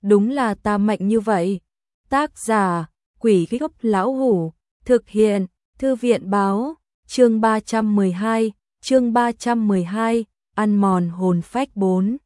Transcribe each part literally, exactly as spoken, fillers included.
đúng là ta mạnh như vậy. Tác giả, Quỷ Gốc Lão Hủ, thực hiện, Thư viện báo, chương ba trăm mười hai, chương ba trăm mười hai, ăn mòn hồn phách bốn.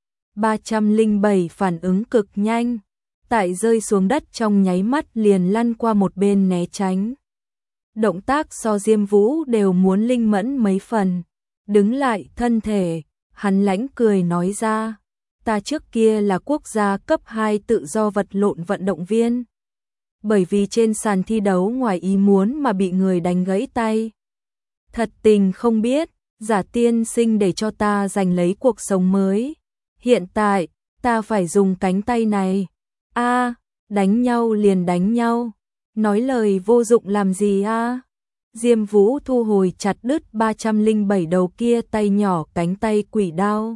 ba trăm lẻ bảy phản ứng cực nhanh, tại rơi xuống đất trong nháy mắt liền lăn qua một bên né tránh. Động tác so Diêm Vũ đều muốn linh mẫn mấy phần. Đứng lại thân thể, hắn lãnh cười nói ra, ta trước kia là quốc gia cấp hai tự do vật lộn vận động viên. Bởi vì trên sàn thi đấu ngoài ý muốn mà bị người đánh gãy tay. Thật tình không biết, Giả tiên sinh để cho ta giành lấy cuộc sống mới. Hiện tại, ta phải dùng cánh tay này. A, đánh nhau liền đánh nhau. Nói lời vô dụng làm gì a? Diêm Vũ thu hồi chặt đứt ba trăm lẻ bảy đầu kia tay nhỏ cánh tay quỷ đao.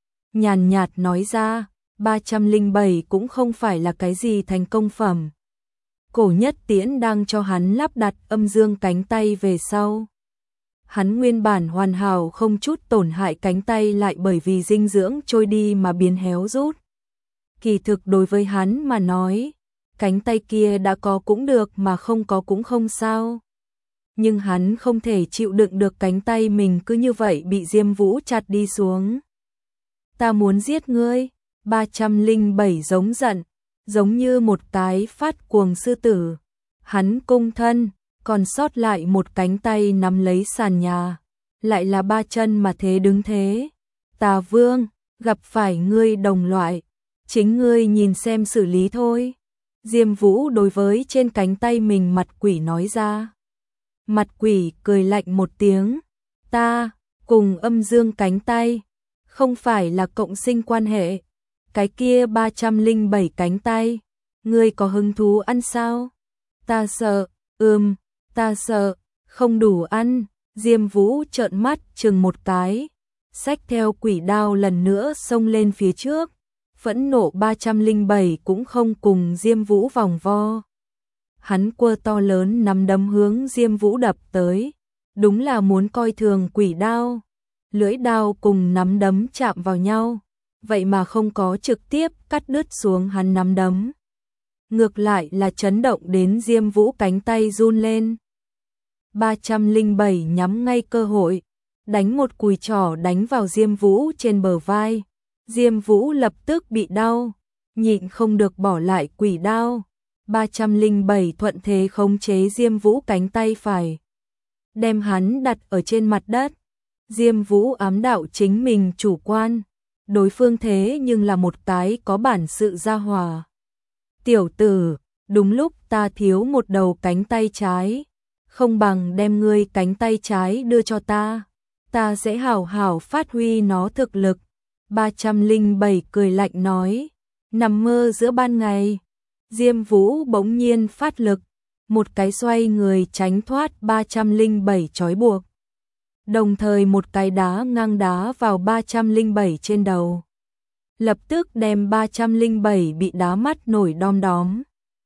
Nhàn nhạt nói ra, ba trăm lẻ bảy cũng không phải là cái gì thành công phẩm. Cổ Nhất Tiễn đang cho hắn lắp đặt âm dương cánh tay về sau. Hắn nguyên bản hoàn hảo không chút tổn hại cánh tay lại bởi vì dinh dưỡng trôi đi mà biến héo rút. Kỳ thực đối với hắn mà nói, cánh tay kia đã có cũng được mà không có cũng không sao. Nhưng hắn không thể chịu đựng được cánh tay mình cứ như vậy bị Diêm Vũ chặt đi xuống. Ta muốn giết ngươi, ba trăm lẻ bảy giống giận, giống như một cái phát cuồng sư tử. Hắn cung thân, còn sót lại một cánh tay nắm lấy sàn nhà, lại là ba chân mà thế đứng thế. Tà Vương, gặp phải ngươi đồng loại, chính ngươi nhìn xem xử lý thôi. Diêm Vũ đối với trên cánh tay mình mặt quỷ nói ra. Mặt quỷ cười lạnh một tiếng, ta, cùng âm dương cánh tay, không phải là cộng sinh quan hệ. Cái kia ba trăm lẻ bảy cánh tay, ngươi có hứng thú ăn sao? Ta sợ, ừm, ta sợ, không đủ ăn. Diêm Vũ trợn mắt chừng một cái, xách theo quỷ đao lần nữa xông lên phía trước. Phẫn nộ ba trăm lẻ bảy cũng không cùng Diêm Vũ vòng vo. Hắn quơ to lớn nắm đấm hướng Diêm Vũ đập tới, đúng là muốn coi thường quỷ đao. Lưỡi đao cùng nắm đấm chạm vào nhau, vậy mà không có trực tiếp cắt đứt xuống hắn nắm đấm. Ngược lại là chấn động đến Diêm Vũ cánh tay run lên. ba trăm lẻ bảy nhắm ngay cơ hội, đánh một cùi trỏ đánh vào Diêm Vũ trên bờ vai. Diêm Vũ lập tức bị đau, nhịn không được bỏ lại quỷ đao. ba trăm lẻ bảy thuận thế khống chế Diêm Vũ cánh tay phải, đem hắn đặt ở trên mặt đất. Diêm Vũ ám đạo chính mình chủ quan, đối phương thế nhưng là một cái có bản sự gia hỏa. Tiểu tử, đúng lúc ta thiếu một đầu cánh tay trái, không bằng đem ngươi cánh tay trái đưa cho ta, ta sẽ hảo hảo phát huy nó thực lực. ba trăm lẻ bảy cười lạnh nói, nằm mơ giữa ban ngày. Diêm Vũ bỗng nhiên phát lực, một cái xoay người tránh thoát ba trăm lẻ bảy trói buộc. Đồng thời một cái đá ngang đá vào ba trăm lẻ bảy trên đầu. Lập tức đem ba trăm lẻ bảy bị đá mắt nổi đom đóm.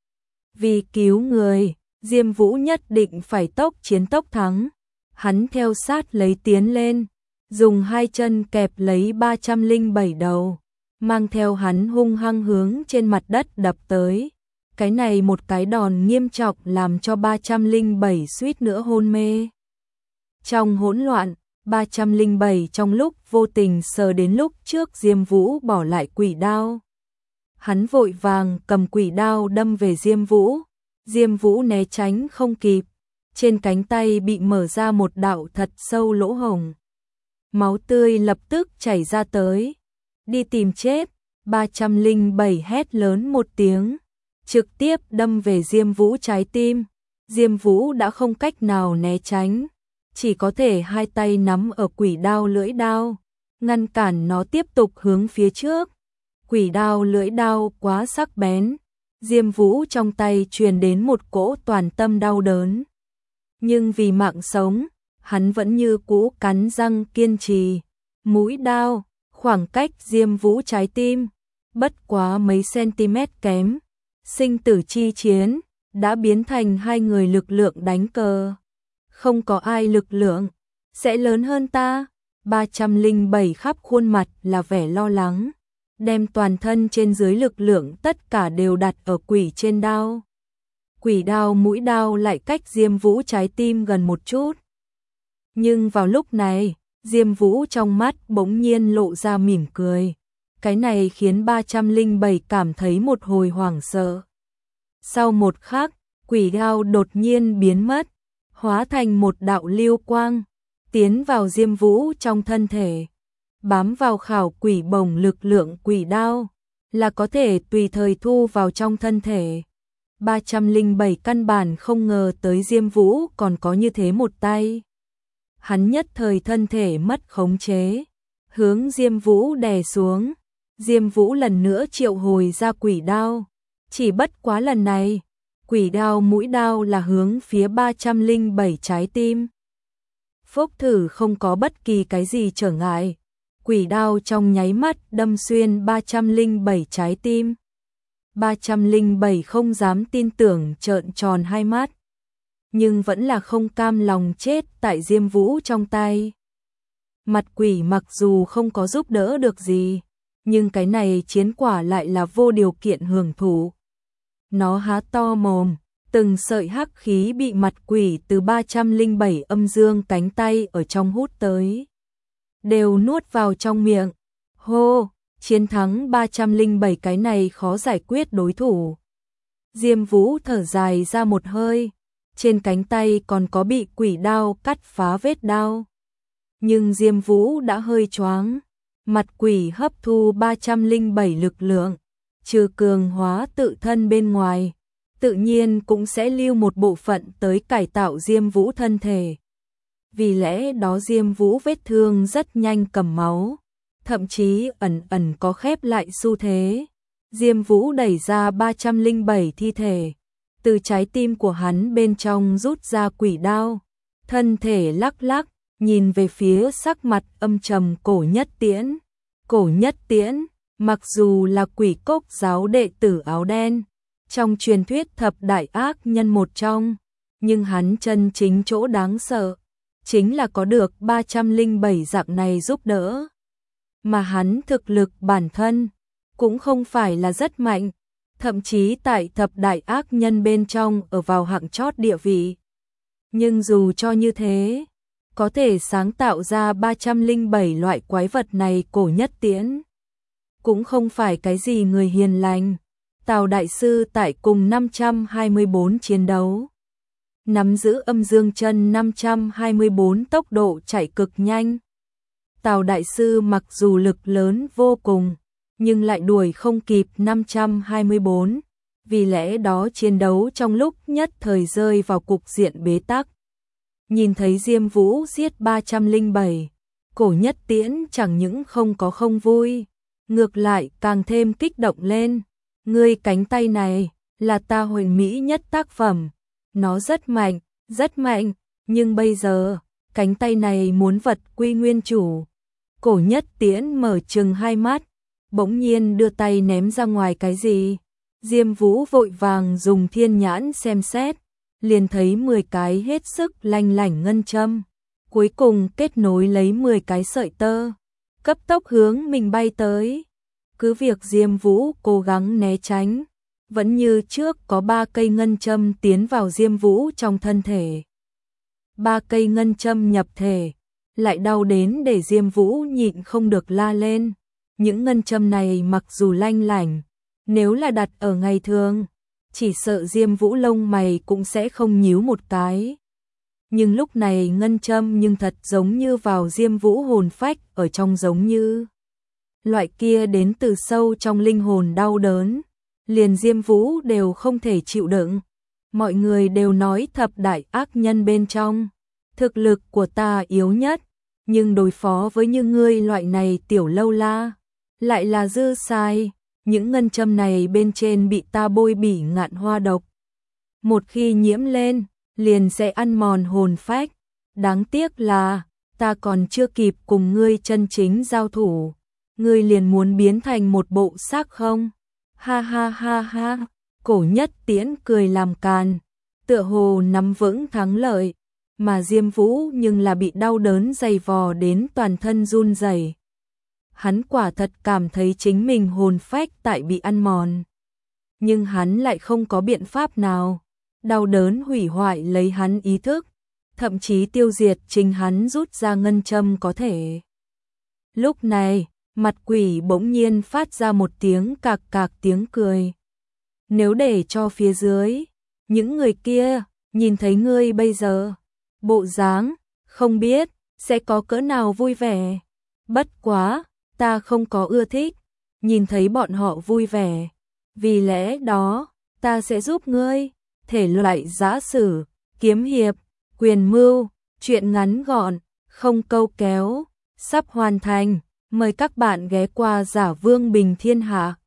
Vì cứu người, Diêm Vũ nhất định phải tốc chiến tốc thắng. Hắn theo sát lấy tiến lên, dùng hai chân kẹp lấy ba trăm lẻ bảy đầu, mang theo hắn hung hăng hướng trên mặt đất đập tới. Cái này một cái đòn nghiêm trọng làm cho ba trăm lẻ bảy suýt nữa hôn mê. Trong hỗn loạn, ba trăm lẻ bảy trong lúc vô tình sờ đến lúc trước Diêm Vũ bỏ lại quỷ đao. Hắn vội vàng cầm quỷ đao đâm về Diêm Vũ. Diêm Vũ né tránh không kịp, trên cánh tay bị mở ra một đạo thật sâu lỗ hổng. Máu tươi lập tức chảy ra tới. Đi tìm chết, ba trăm lẻ bảy hét lớn một tiếng, trực tiếp đâm về Diêm Vũ trái tim. Diêm Vũ đã không cách nào né tránh, chỉ có thể hai tay nắm ở quỷ đao lưỡi đao, ngăn cản nó tiếp tục hướng phía trước. Quỷ đao lưỡi đao quá sắc bén, Diêm Vũ trong tay truyền đến một cỗ toàn tâm đau đớn. Nhưng vì mạng sống, hắn vẫn như cũ cắn răng kiên trì. Mũi đao, khoảng cách Diêm Vũ trái tim, bất quá mấy cm kém. Sinh tử chi chiến, đã biến thành hai người lực lượng đánh cờ. Không có ai lực lượng sẽ lớn hơn ta. ba trăm lẻ bảy khắp khuôn mặt là vẻ lo lắng. đem toàn thân trên dưới lực lượng tất cả đều đặt ở quỷ trên đao. Quỷ đao mũi đao lại cách Diêm Vũ trái tim gần một chút. Nhưng vào lúc này, Diêm Vũ trong mắt bỗng nhiên lộ ra mỉm cười. Cái này khiến ba trăm linh bảy cảm thấy một hồi hoảng sợ. Sau một khắc, quỷ đao đột nhiên biến mất, hóa thành một đạo lưu quang, tiến vào Diêm Vũ trong thân thể. Bám vào khảo quỷ bổng lực lượng quỷ đao, là có thể tùy thời thu vào trong thân thể. ba trăm linh bảy căn bản không ngờ tới Diêm Vũ còn có như thế một tay. Hắn nhất thời thân thể mất khống chế, hướng Diêm Vũ đè xuống. Diêm Vũ lần nữa triệu hồi ra quỷ đao, chỉ bất quá lần này, quỷ đao mũi đao là hướng phía ba trăm linh bảy trái tim. Phốc thử không có bất kỳ cái gì trở ngại, quỷ đao trong nháy mắt đâm xuyên ba trăm linh bảy trái tim. ba trăm linh bảy không dám tin tưởng trợn tròn hai mắt, nhưng vẫn là không cam lòng chết tại Diêm Vũ trong tay. Mặt quỷ mặc dù không có giúp đỡ được gì, nhưng cái này chiến quả lại là vô điều kiện hưởng thụ. Nó há to mồm, từng sợi hắc khí bị mặt quỷ từ ba trăm linh bảy âm dương cánh tay ở trong hút tới, đều nuốt vào trong miệng. Hô, chiến thắng ba trăm linh bảy cái này khó giải quyết đối thủ. Diêm Vũ thở dài ra một hơi, trên cánh tay còn có bị quỷ đao cắt phá vết đao. Nhưng Diêm Vũ đã hơi choáng, mặt quỷ hấp thu ba trăm linh bảy lực lượng, trừ cường hóa tự thân bên ngoài, tự nhiên cũng sẽ lưu một bộ phận tới cải tạo Diêm Vũ thân thể. Vì lẽ đó Diêm Vũ vết thương rất nhanh cầm máu, thậm chí ẩn ẩn có khép lại xu thế. Diêm Vũ đẩy ra ba trăm linh bảy thi thể, từ trái tim của hắn bên trong rút ra quỷ đao, thân thể lắc lắc, nhìn về phía sắc mặt âm trầm Cổ Nhất Tiễn. Cổ Nhất Tiễn, mặc dù là quỷ cốc giáo đệ tử áo đen, trong truyền thuyết thập đại ác nhân một trong, nhưng hắn chân chính chỗ đáng sợ, chính là có được ba trăm linh bảy dạng này giúp đỡ. Mà hắn thực lực bản thân, cũng không phải là rất mạnh, thậm chí tại thập đại ác nhân bên trong ở vào hạng chót địa vị. Nhưng dù cho như thế, có thể sáng tạo ra ba trăm linh bảy loại quái vật này Cổ Nhất Tiễn cũng không phải cái gì người hiền lành. Tào đại sư tại cùng năm trăm hai mươi bốn chiến đấu, nắm giữ âm dương chân năm trăm hai mươi bốn tốc độ chạy cực nhanh. Tào đại sư mặc dù lực lớn vô cùng, nhưng lại đuổi không kịp năm trăm hai mươi bốn, vì lẽ đó chiến đấu trong lúc nhất thời rơi vào cục diện bế tắc. Nhìn thấy Diêm Vũ giết ba trăm linh bảy, Cổ Nhất Tiễn chẳng những không có không vui, ngược lại càng thêm kích động lên. Ngươi cánh tay này là ta huyền mỹ nhất tác phẩm, nó rất mạnh, rất mạnh, nhưng bây giờ, cánh tay này muốn vật quy nguyên chủ. Cổ Nhất Tiễn mở trừng hai mắt, bỗng nhiên đưa tay ném ra ngoài cái gì. Diêm Vũ vội vàng dùng thiên nhãn xem xét, liền thấy mười cái hết sức lanh lảnh ngân châm, cuối cùng kết nối lấy mười cái sợi tơ, cấp tốc hướng mình bay tới. Cứ việc Diêm Vũ cố gắng né tránh, vẫn như trước có ba cây ngân châm tiến vào Diêm Vũ trong thân thể. Ba cây ngân châm nhập thể, lại đau đến để Diêm Vũ nhịn không được la lên. Những ngân châm này mặc dù lanh lảnh, nếu là đặt ở ngày thường, chỉ sợ Diêm Vũ lông mày cũng sẽ không nhíu một cái. Nhưng lúc này ngân châm nhưng thật giống như vào Diêm Vũ hồn phách ở trong, giống như loại kia đến từ sâu trong linh hồn đau đớn, liền Diêm Vũ đều không thể chịu đựng. Mọi người đều nói thập đại ác nhân bên trong, thực lực của ta yếu nhất, nhưng đối phó với như ngươi loại này tiểu lâu la, lại là dư sai. Những ngân châm này bên trên bị ta bôi bỉ ngạn hoa độc, một khi nhiễm lên, liền sẽ ăn mòn hồn phách. Đáng tiếc là, ta còn chưa kịp cùng ngươi chân chính giao thủ, ngươi liền muốn biến thành một bộ xác không? Ha ha ha ha, Cổ Nhất Tiễn cười làm càn, tựa hồ nắm vững thắng lợi, mà Diêm Vũ nhưng là bị đau đớn dày vò đến toàn thân run rẩy. hắn quả thật cảm thấy chính mình hồn phách tại bị ăn mòn. Nhưng hắn lại không có biện pháp nào. Đau đớn hủy hoại lấy hắn ý thức, thậm chí tiêu diệt chính hắn rút ra ngân châm có thể. Lúc này, mặt quỷ bỗng nhiên phát ra một tiếng cạc cạc tiếng cười. Nếu để cho phía dưới, những người kia, nhìn thấy ngươi bây giờ, bộ dáng, không biết, sẽ có cỡ nào vui vẻ. Bất quá, ta không có ưa thích, nhìn thấy bọn họ vui vẻ. Vì lẽ đó, ta sẽ giúp ngươi, thể loại giã sử, kiếm hiệp, quyền mưu, chuyện ngắn gọn, không câu kéo, sắp hoàn thành. Mời các bạn ghé qua Giả Vương Bình Thiên Hạ.